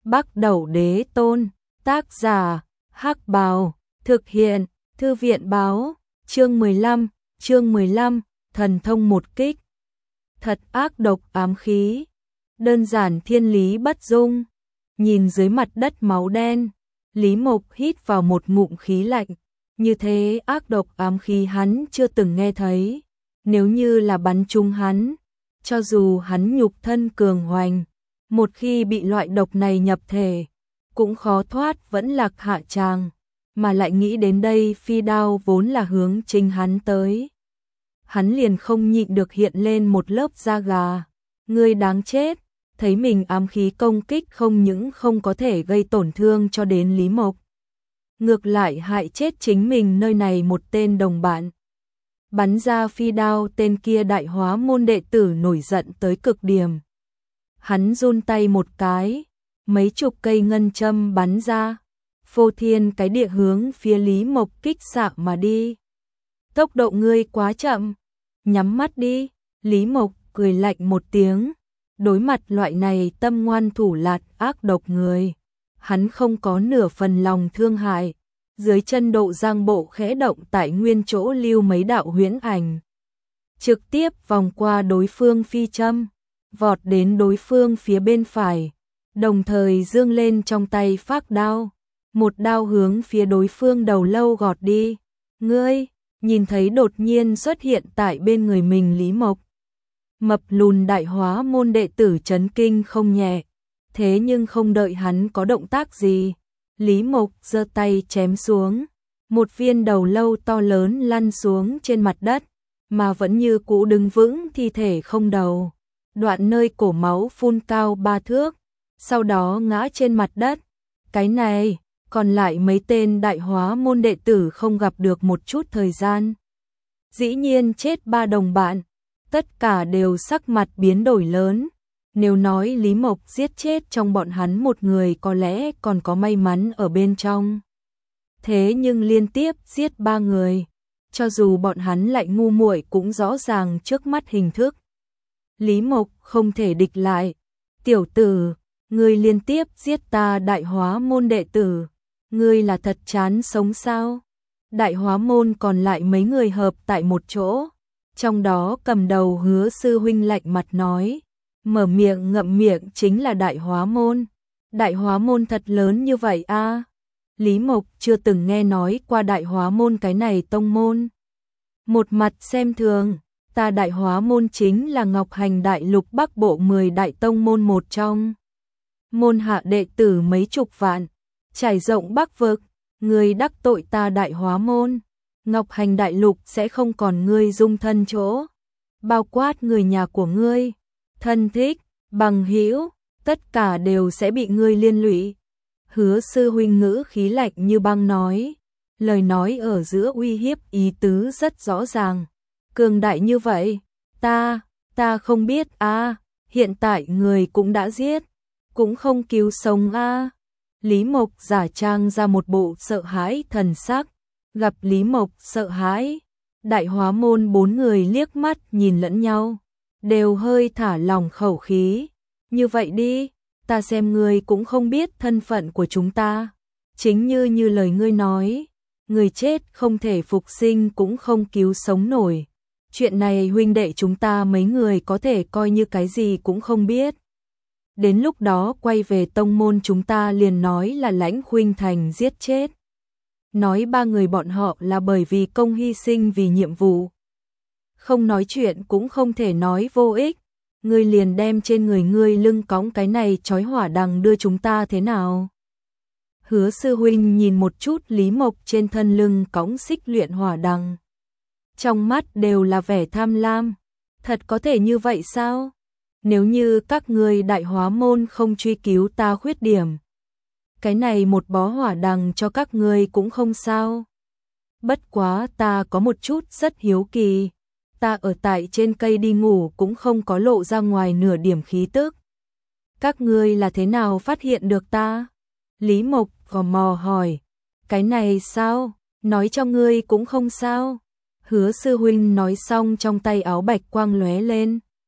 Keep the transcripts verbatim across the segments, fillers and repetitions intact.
Bắc Đẩu Đế Tôn, tác giả, Hắc Bào, thực hiện, Thư viện báo, chương mười lăm, chương mười lăm, thần thông một kích. Thật ác độc ám khí, đơn giản thiên lý bất dung. Nhìn dưới mặt đất máu đen, Lý Mộc hít vào một ngụm khí lạnh, như thế ác độc ám khí hắn chưa từng nghe thấy. Nếu như là bắn trúng hắn, cho dù hắn nhục thân cường hoành, một khi bị loại độc này nhập thể, cũng khó thoát vẫn lạc hạ tràng, mà lại nghĩ đến đây phi đao vốn là hướng chính hắn tới. Hắn liền không nhịn được hiện lên một lớp da gà. Ngươi đáng chết, thấy mình ám khí công kích không những không có thể gây tổn thương cho đến Lý Mộc, ngược lại hại chết chính mình nơi này một tên đồng bạn. Bắn ra phi đao, tên kia Đại Hóa môn đệ tử nổi giận tới cực điểm. Hắn run tay một cái, mấy chục cây ngân châm bắn ra, phô thiên cái địa hướng phía Lý Mộc kích xạ mà đi. Tốc độ ngươi quá chậm, nhắm mắt đi. Lý Mộc cười lạnh một tiếng, đối mặt loại này tâm ngoan thủ lạt ác độc người, hắn không có nửa phần lòng thương hại. Dưới chân Độ Giang bộ khẽ động, tại nguyên chỗ lưu mấy đạo huyễn ảnh, trực tiếp vòng qua đối phương phi châm, vọt đến đối phương phía bên phải, đồng thời giương lên trong tay phác đao, một đao hướng phía đối phương đầu lâu gọt đi. Ngươi, nhìn thấy đột nhiên xuất hiện tại bên người mình Lý Mộc, mập lùn Đại Hóa môn đệ tử chấn kinh không nhẹ. Thế nhưng không đợi hắn có động tác gì, Lý Mộc giơ tay chém xuống, một viên đầu lâu to lớn lăn xuống trên mặt đất, mà vẫn như cũ đứng vững thi thể không đầu, đoạn nơi cổ máu phun cao ba thước, sau đó ngã trên mặt đất. Cái này, còn lại mấy tên Đại Hóa môn đệ tử không gặp được một chút thời gian, dĩ nhiên chết ba đồng bạn, tất cả đều sắc mặt biến đổi lớn. Nếu nói Lý Mộc giết chết trong bọn hắn một người có lẽ còn có may mắn ở bên trong. Thế nhưng liên tiếp giết ba người, cho dù bọn hắn lại ngu muội cũng rõ ràng trước mắt hình thức. Lý Mộc không thể địch lại. Tiểu tử, ngươi liên tiếp giết ta Đại Hóa môn đệ tử, ngươi là thật chán sống sao? Đại Hóa môn còn lại mấy người hợp tại một chỗ, trong đó cầm đầu Hứa sư huynh lạnh mặt nói. Mở miệng ngậm miệng chính là Đại Hóa môn. Đại Hóa môn thật lớn như vậy a? À? Lý Mộc chưa từng nghe nói qua Đại Hóa môn cái này tông môn. Một mặt xem thường, ta Đại Hóa môn chính là Ngọc Hành Đại Lục Bắc Bộ mười đại tông môn một trong. Môn hạ đệ tử mấy chục vạn, trải rộng Bắc vực, ngươi đắc tội ta Đại Hóa môn, Ngọc Hành Đại Lục sẽ không còn ngươi dung thân chỗ, bao quát người nhà của ngươi, thân thích, bằng hữu, tất cả đều sẽ bị ngươi liên lụy. Hứa sư huynh ngữ khí lạnh như băng nói, lời nói ở giữa uy hiếp ý tứ rất rõ ràng. Cường đại như vậy, ta, ta không biết a, à, hiện tại người cũng đã giết, cũng không cứu sống a. À. Lý Mộc giả trang ra một bộ sợ hãi thần sắc, gặp Lý Mộc sợ hãi, Đại Hóa môn bốn người liếc mắt nhìn lẫn nhau, đều hơi thả lỏng khẩu khí. Như vậy đi, ta xem ngươi cũng không biết thân phận của chúng ta. Chính như như lời ngươi nói, người chết không thể phục sinh cũng không cứu sống nổi. Chuyện này huynh đệ chúng ta mấy người có thể coi như cái gì cũng không biết. Đến lúc đó quay về tông môn chúng ta liền nói là Lãnh Khuynh Thành giết chết. Nói ba người bọn họ là bởi vì công hy sinh vì nhiệm vụ. Không nói chuyện cũng không thể nói vô ích. Ngươi liền đem trên người ngươi lưng cõng cái này chói hỏa đằng đưa chúng ta thế nào? Hứa sư huynh nhìn một chút Lý Mộc trên thân lưng cõng xích luyện hỏa đằng, trong mắt đều là vẻ tham lam. Thật có thể như vậy sao? Nếu như các ngươi Đại Hóa môn không truy cứu ta khuyết điểm, cái này một bó hỏa đằng cho các ngươi cũng không sao. Bất quá ta có một chút rất hiếu kỳ. Ta ở tại trên cây đi ngủ cũng không có lộ ra ngoài nửa điểm khí tức. Các ngươi là thế nào phát hiện được ta? Lý Mộc gò mò hỏi. Cái này sao? Nói cho ngươi cũng không sao. Hứa sư huynh nói xong trong tay áo bạch quang lóe lên.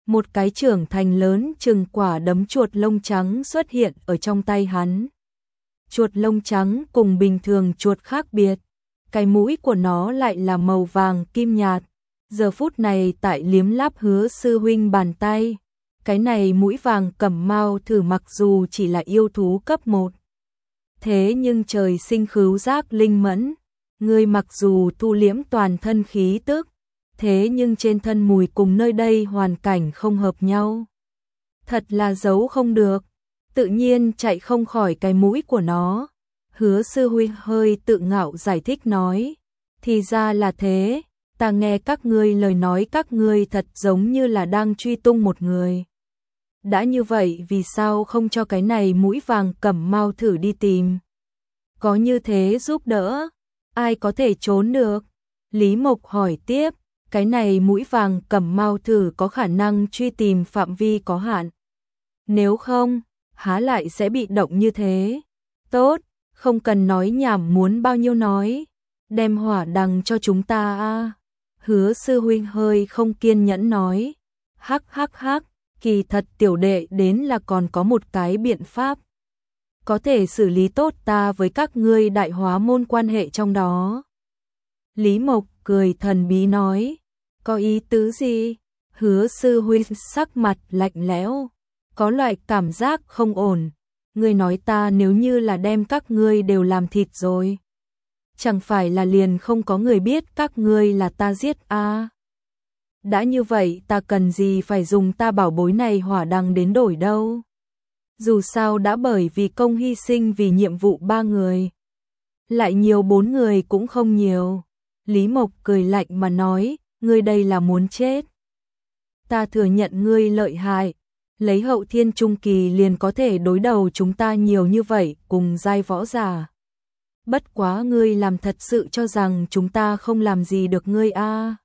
Một cái trưởng thành lớn chừng quả đấm chuột lông trắng xuất hiện ở trong tay hắn. Chuột lông trắng cùng bình thường chuột khác biệt, cái mũi của nó lại là màu vàng kim nhạt, giờ phút này tại liếm láp Hứa sư huynh bàn tay. Cái này mũi vàng cẩm mao thử mặc dù chỉ là yêu thú cấp một, thế nhưng trời sinh khứu giác linh mẫn, ngươi mặc dù thu liễm toàn thân khí tức, thế nhưng trên thân mùi cùng nơi đây hoàn cảnh không hợp nhau. Thật là giấu không được, tự nhiên chạy không khỏi cái mũi của nó. Hứa sư huynh hơi tự ngạo giải thích nói, thì ra là thế, ta nghe các ngươi lời nói các ngươi thật giống như là đang truy tung một người. Đã như vậy vì sao không cho cái này mũi vàng cẩm mao thử đi tìm? Có như thế giúp đỡ, ai có thể trốn được? Lý Mộc hỏi tiếp, cái này mũi vàng cẩm mao thử có khả năng truy tìm phạm vi có hạn. Nếu không, há lại sẽ bị động như thế? Tốt, không cần nói nhảm, muốn bao nhiêu nói, đem hỏa đằng cho chúng ta a. Hứa sư huynh hơi không kiên nhẫn nói, hắc hắc hắc, kỳ thật tiểu đệ đến là còn có một cái biện pháp. Có thể xử lý tốt ta với các ngươi đại hóa môn quan hệ trong đó. Lý Mộc cười thần bí nói, có ý tứ gì? Hứa sư huynh sắc mặt lạnh lẽo, có loại cảm giác không ổn. Ngươi nói ta nếu như là đem các ngươi đều làm thịt rồi, chẳng phải là liền không có người biết các ngươi là ta giết a? À? Đã như vậy ta cần gì phải dùng ta bảo bối này hỏa đằng đến đổi đâu? Dù sao đã bởi vì công hy sinh vì nhiệm vụ ba người, lại nhiều bốn người cũng không nhiều. Lý Mộc cười lạnh mà nói, ngươi đây là muốn chết. Ta thừa nhận ngươi lợi hại, lấy hậu thiên trung kỳ liền có thể đối đầu chúng ta nhiều như vậy cùng giai võ giả. Bất quá ngươi làm thật sự cho rằng chúng ta không làm gì được ngươi a? À?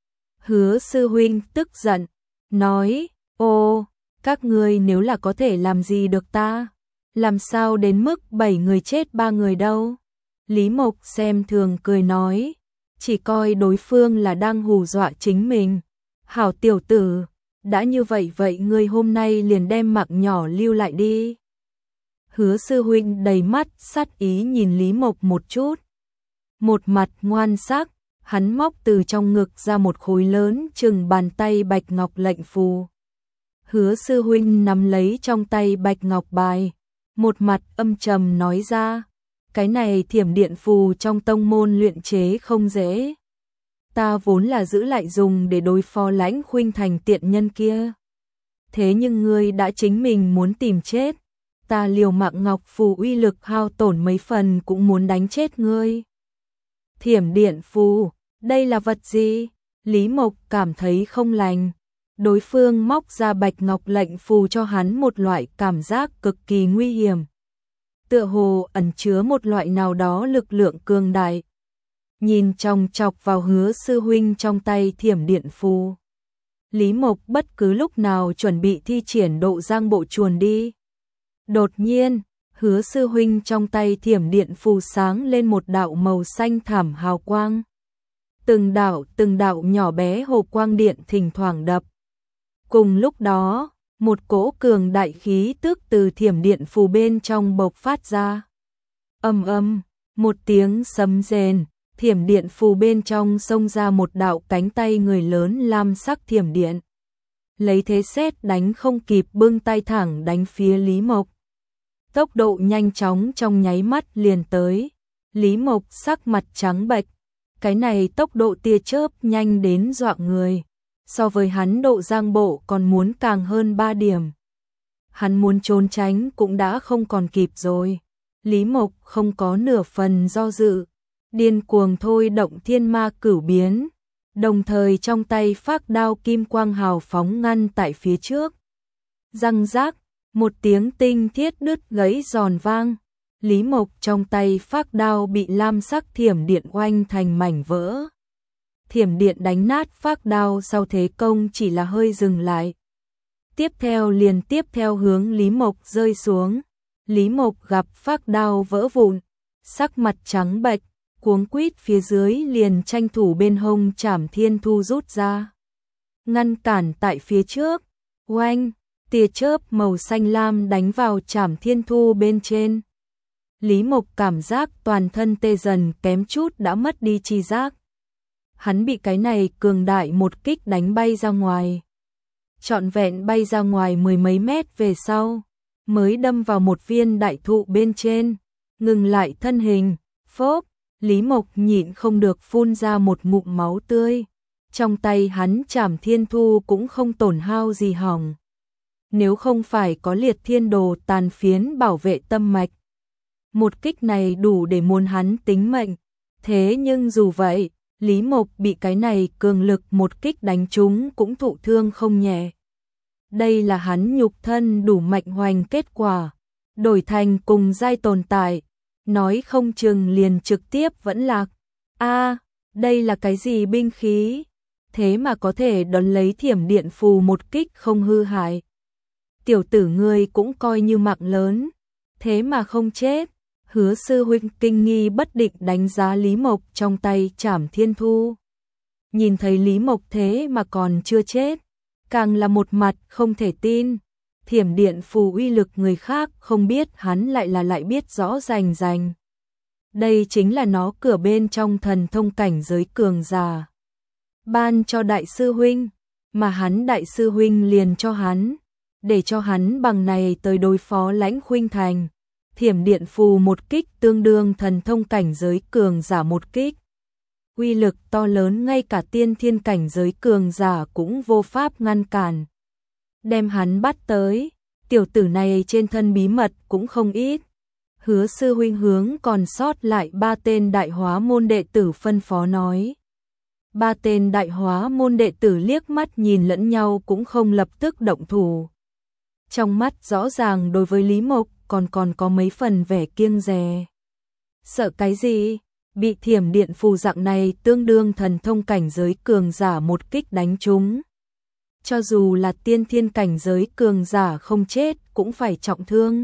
Hứa sư huynh tức giận, nói, ô, các ngươi nếu là có thể làm gì được ta, làm sao đến mức bảy người chết ba người đâu? Lý Mộc xem thường cười nói, chỉ coi đối phương là đang hù dọa chính mình. Hảo tiểu tử, đã như vậy vậy ngươi hôm nay liền đem mạng nhỏ lưu lại đi. Hứa sư huynh đầy mắt sát ý nhìn Lý Mộc một chút. Một mặt ngoan sắc, hắn móc từ trong ngực ra một khối lớn chừng bàn tay bạch ngọc lệnh phù. Hứa sư huynh nắm lấy trong tay bạch ngọc bài, một mặt âm trầm nói ra, cái này thiểm điện phù trong tông môn luyện chế không dễ. Ta vốn là giữ lại dùng để đối phó Lãnh Khuynh Thành tiện nhân kia. Thế nhưng ngươi đã chính mình muốn tìm chết, ta liều mạng ngọc phù uy lực hao tổn mấy phần cũng muốn đánh chết ngươi. Thiểm điện phù, đây là vật gì? Lý Mộc cảm thấy không lành. Đối phương móc ra bạch ngọc lệnh phù cho hắn một loại cảm giác cực kỳ nguy hiểm. Tựa hồ ẩn chứa một loại nào đó lực lượng cường đại. Nhìn chòng chọc vào Hứa sư huynh trong tay thiểm điện phù, Lý Mộc bất cứ lúc nào chuẩn bị thi triển độ giang bộ chuồn đi. Đột nhiên, Hứa sư huynh trong tay thiểm điện phù sáng lên một đạo màu xanh thảm hào quang. Từng đạo từng đạo nhỏ bé hồ quang điện thỉnh thoảng đập. Cùng lúc đó, một cỗ cường đại khí tức từ thiểm điện phù bên trong bộc phát ra. Ầm ầm, một tiếng sấm rền, thiểm điện phù bên trong xông ra một đạo cánh tay người lớn lam sắc thiểm điện. Lấy thế sét đánh không kịp bưng tay thẳng đánh phía Lý Mộc. Tốc độ nhanh chóng trong nháy mắt liền tới. Lý Mộc sắc mặt trắng bệch, cái này tốc độ tia chớp nhanh đến dọa người. So với hắn độ giang bộ còn muốn càng hơn ba điểm. Hắn muốn trốn tránh cũng đã không còn kịp rồi. Lý Mộc không có nửa phần do dự, điên cuồng thôi động thiên ma cửu biến, đồng thời trong tay phác đao kim quang hào phóng ngăn tại phía trước. Răng rác, một tiếng tinh thiết đứt gãy giòn vang, Lý Mộc trong tay phác đao bị lam sắc thiểm điện oanh thành mảnh vỡ. Thiểm điện đánh nát phác đao sau thế công chỉ là hơi dừng lại. Tiếp theo liền tiếp theo hướng Lý Mộc rơi xuống. Lý Mộc gặp phác đao vỡ vụn, sắc mặt trắng bệch, cuống quýt phía dưới liền tranh thủ bên hông Trảm Thiên Thu rút ra. Ngăn cản tại phía trước, Oanh, tia chớp màu xanh lam đánh vào trảm thiên thu bên trên. Lý Mộc cảm giác toàn thân tê dần, kém chút đã mất đi tri giác. Hắn bị cái này cường đại một kích đánh bay ra ngoài. Trọn vẹn bay ra ngoài mười mấy mét về sau, mới đâm vào một viên đại thụ bên trên, ngừng lại thân hình, phốp, Lý Mộc nhịn không được phun ra một ngụm máu tươi. Trong tay hắn trảm thiên thu cũng không tổn hao gì hỏng. Nếu không phải có liệt thiên đồ tàn phiến bảo vệ tâm mạch, một kích này đủ để muốn hắn tính mệnh. Thế nhưng dù vậy, Lý Mộc bị cái này cường lực một kích đánh trúng cũng thụ thương không nhẹ. Đây là hắn nhục thân đủ mạnh hoành kết quả, đổi thành cùng giai tồn tại, nói không chừng liền trực tiếp vẫn lạc. A, đây là cái gì binh khí? Thế mà có thể đón lấy thiểm điện phù một kích không hư hại. Tiểu tử ngươi cũng coi như mạng lớn, thế mà không chết. Hứa sư huynh kinh nghi bất định đánh giá Lý Mộc trong tay trảm thiên thu. Nhìn thấy Lý Mộc thế mà còn chưa chết, càng là một mặt không thể tin. Thiểm điện phù uy lực người khác không biết, hắn lại là lại biết rõ rành rành. Đây chính là nó cửa bên trong thần thông cảnh giới cường giả. Ban cho đại sư huynh, mà hắn đại sư huynh liền cho hắn, để cho hắn bằng này tới đối phó Lãnh Khuynh Thành. Thiểm điện phù một kích tương đương thần thông cảnh giới cường giả một kích. Uy lực to lớn, ngay cả tiên thiên cảnh giới cường giả cũng vô pháp ngăn cản. Đem hắn bắt tới, tiểu tử này trên thân bí mật cũng không ít. Hứa sư huynh hướng còn sót lại ba tên đại hóa môn đệ tử phân phó nói. Ba tên đại hóa môn đệ tử liếc mắt nhìn lẫn nhau cũng không lập tức động thủ. Trong mắt rõ ràng đối với Lý Mộc còn còn có mấy phần vẻ kiêng dè. Sợ cái gì? Bị thiểm điện phù dạng này tương đương thần thông cảnh giới cường giả một kích đánh trúng. Cho dù là tiên thiên cảnh giới cường giả không chết cũng phải trọng thương.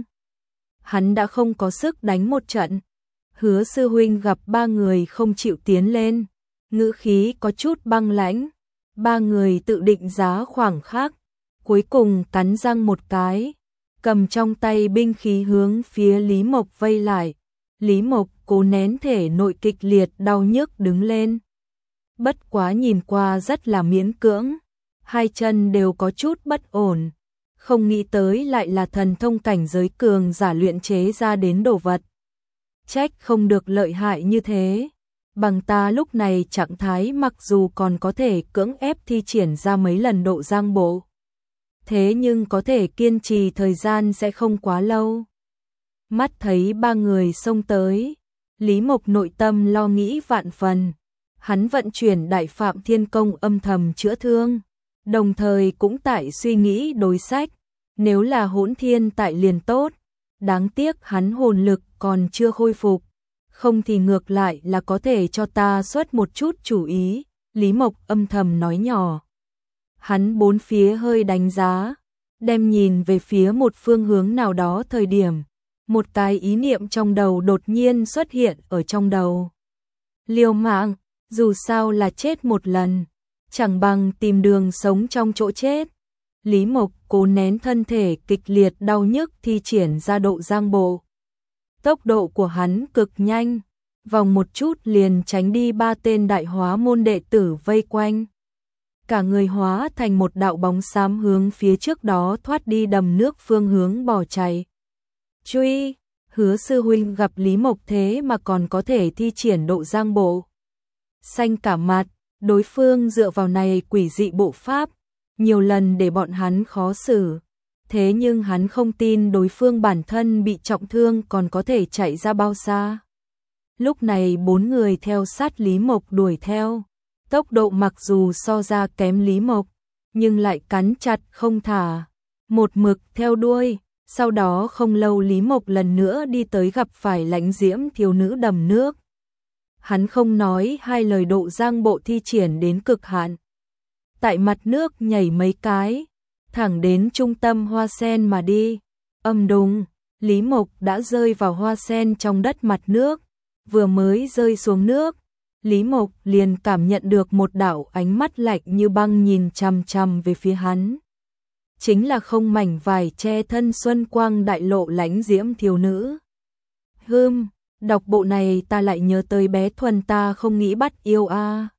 Hắn đã không có sức đánh một trận. Hứa sư huynh gặp ba người không chịu tiến lên, ngữ khí có chút băng lãnh. Ba người tự định giá khoảng khắc, cuối cùng cắn răng một cái, cầm trong tay binh khí hướng phía Lý Mộc vây lại. Lý Mộc cố nén thể nội kịch liệt đau nhức đứng lên. Bất quá nhìn qua rất là miễn cưỡng, hai chân đều có chút bất ổn, không nghĩ tới lại là thần thông cảnh giới cường giả luyện chế ra đến đồ vật. Trách không được lợi hại như thế, bằng ta lúc này trạng thái mặc dù còn có thể cưỡng ép thi triển ra mấy lần độ giang bộ, thế nhưng có thể kiên trì thời gian sẽ không quá lâu. Mắt thấy ba người xông tới, Lý Mộc nội tâm lo nghĩ vạn phần. Hắn vận chuyển Đại Phạm Thiên Công âm thầm chữa thương, đồng thời cũng tại suy nghĩ đối sách. Nếu là Hỗn Thiên tại liền tốt, đáng tiếc hắn hồn lực còn chưa khôi phục, không thì ngược lại là có thể cho ta xuất một chút chủ ý. Lý Mộc âm thầm nói nhỏ. Hắn bốn phía hơi đánh giá, đem nhìn về phía một phương hướng nào đó thời điểm, một cái ý niệm trong đầu đột nhiên xuất hiện ở trong đầu. Liều mạng, dù sao là chết một lần, chẳng bằng tìm đường sống trong chỗ chết. Lý Mộc cố nén thân thể kịch liệt đau nhức thi triển ra độ giang bộ. Tốc độ của hắn cực nhanh, vòng một chút liền tránh đi ba tên đại hóa môn đệ tử vây quanh. Cả người hóa thành một đạo bóng xám hướng phía trước đó thoát đi đầm nước phương hướng bỏ chạy. Truy, Hứa sư huynh gặp Lý Mộc thế mà còn có thể thi triển độ giang bộ. Xanh cả mặt, đối phương dựa vào này quỷ dị bộ pháp, nhiều lần để bọn hắn khó xử. Thế nhưng hắn không tin đối phương bản thân bị trọng thương còn có thể chạy ra bao xa. Lúc này bốn người theo sát Lý Mộc đuổi theo. Tốc độ mặc dù so ra kém Lý Mộc, nhưng lại cắn chặt không thả. Một mực theo đuôi, sau đó không lâu Lý Mộc lần nữa đi tới gặp phải Lãnh Diễm thiếu nữ đầm nước. Hắn không nói hai lời độ giang bộ thi triển đến cực hạn. Tại mặt nước nhảy mấy cái, thẳng đến trung tâm hoa sen mà đi. Âm đùng, Lý Mộc đã rơi vào hoa sen trong đất mặt nước. Vừa mới rơi xuống nước, Lý Mộc liền cảm nhận được một đạo ánh mắt lạnh như băng nhìn chằm chằm về phía hắn. chính là không mảnh vải che thân xuân quang đại lộ lãnh diễm thiếu nữ. Hừm, đọc bộ này ta lại nhớ tới bé Thuần ta không nghĩ bắt yêu a.